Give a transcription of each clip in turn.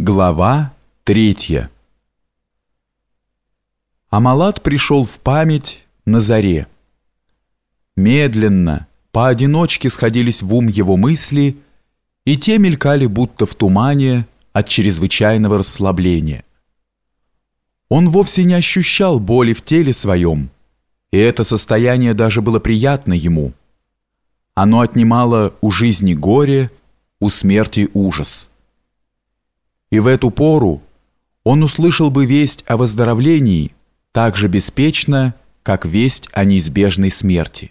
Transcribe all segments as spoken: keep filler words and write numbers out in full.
Глава третья. Амалат пришел в память на заре. Медленно, поодиночке сходились в ум его мысли, и те мелькали будто в тумане от чрезвычайного расслабления. Он вовсе не ощущал боли в теле своем, и это состояние даже было приятно ему. Оно отнимало у жизни горе, у смерти ужас. И в эту пору он услышал бы весть о выздоровлении так же беспечно, как весть о неизбежной смерти.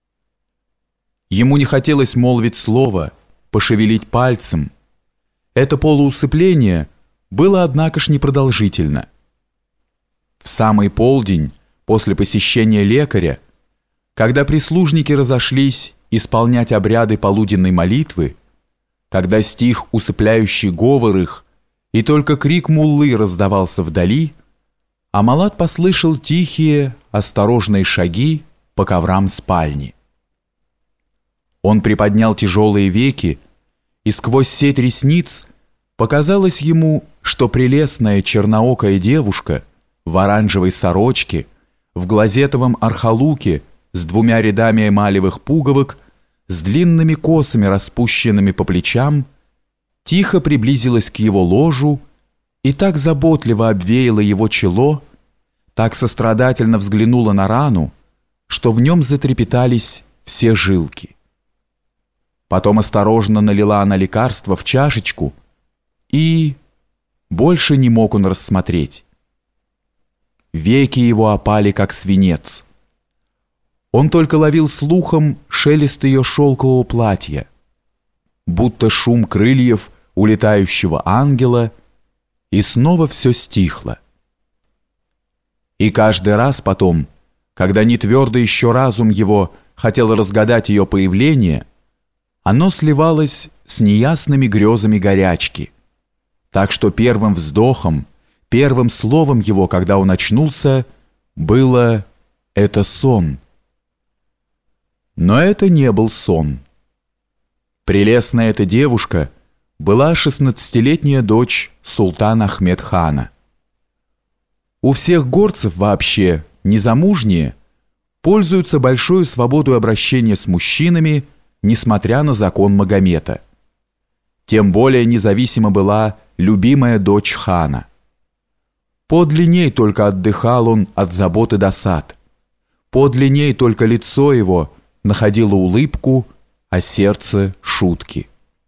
Ему не хотелось молвить слово, пошевелить пальцем. Это полуусыпление было, однако ж, непродолжительно. В самый полдень, после посещения лекаря, когда прислужники разошлись исполнять обряды полуденной молитвы, когда стих усыпляющий говор их, и только крик муллы раздавался вдали, Амалат послышал тихие, осторожные шаги по коврам спальни. Он приподнял тяжелые веки, и сквозь сеть ресниц показалось ему, что прелестная черноокая девушка в оранжевой сорочке, в глазетовом архалуке с двумя рядами эмалевых пуговок, с длинными косами, распущенными по плечам, тихо приблизилась к его ложу и так заботливо обвеяла его чело, так сострадательно взглянула на рану, что в нем затрепетались все жилки. Потом осторожно налила она лекарство в чашечку, и больше не мог он рассмотреть. Веки его опали, как свинец. Он только ловил слухом шелест ее шелкового платья, будто шум крыльев улетающего ангела, и снова все стихло. И каждый раз потом, когда нетвердо еще разум его хотел разгадать ее появление, оно сливалось с неясными грезами горячки, так что первым вздохом, первым словом его, когда он очнулся, было «это сон». Но это не был сон. Прелестная эта девушка была шестнадцатилетняя дочь султана Ахмед-хана. У всех горцев вообще, незамужние, пользуются большой свободой обращения с мужчинами, несмотря на закон Магомета. Тем более независима была любимая дочь хана. Подле ней только отдыхал он от забот и досад. Подле ней только лицо его находило улыбку, а сердце — шутки.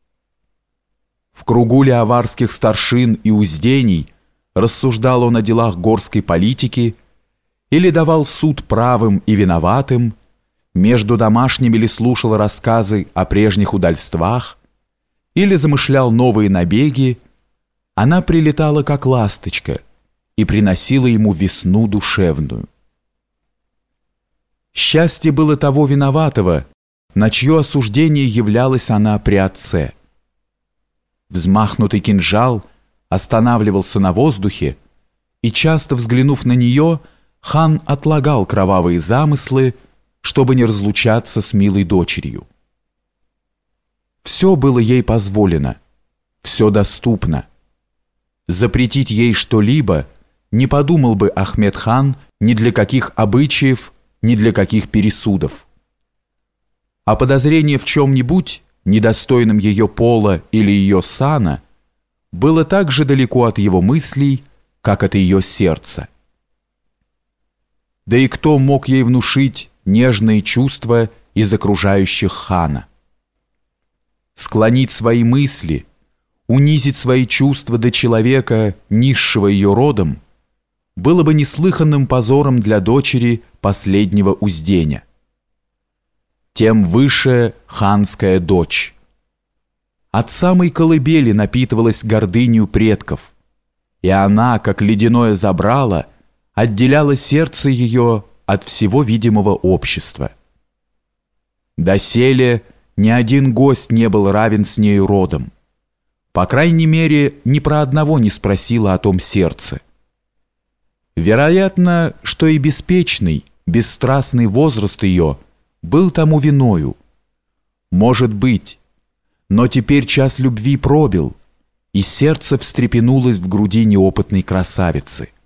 В кругу леоварских старшин и уздений рассуждал он о делах горской политики или давал суд правым и виноватым, между домашними ли слушал рассказы о прежних удальствах, или замышлял новые набеги, она прилетала как ласточка и приносила ему весну душевную. Счастье было того виноватого, на чье осуждение являлась она при отце. Взмахнутый кинжал останавливался на воздухе, и, часто взглянув на нее, хан отлагал кровавые замыслы, чтобы не разлучаться с милой дочерью. Все было ей позволено, все доступно. Запретить ей что-либо не подумал бы Ахмед-хан ни для каких обычаев, ни для каких пересудов. А подозрение в чем-нибудь, недостойном ее пола или ее сана, было так же далеко от его мыслей, как от ее сердца. Да и кто мог ей внушить нежные чувства из окружающих хана? Склонить свои мысли, унизить свои чувства до человека, низшего ее родом, было бы неслыханным позором для дочери последнего узденя. Тем выше ханская дочь. От самой колыбели напитывалась гордынью предков, и она, как ледяное забрало, отделяла сердце ее от всего видимого общества. Доселе ни один гость не был равен с нею родом. По крайней мере, ни про одного не спросила о том сердце. Вероятно, что и беспечный, бесстрастный возраст ее был тому виною. Может быть, но теперь час любви пробил, и сердце встрепенулось в груди неопытной красавицы.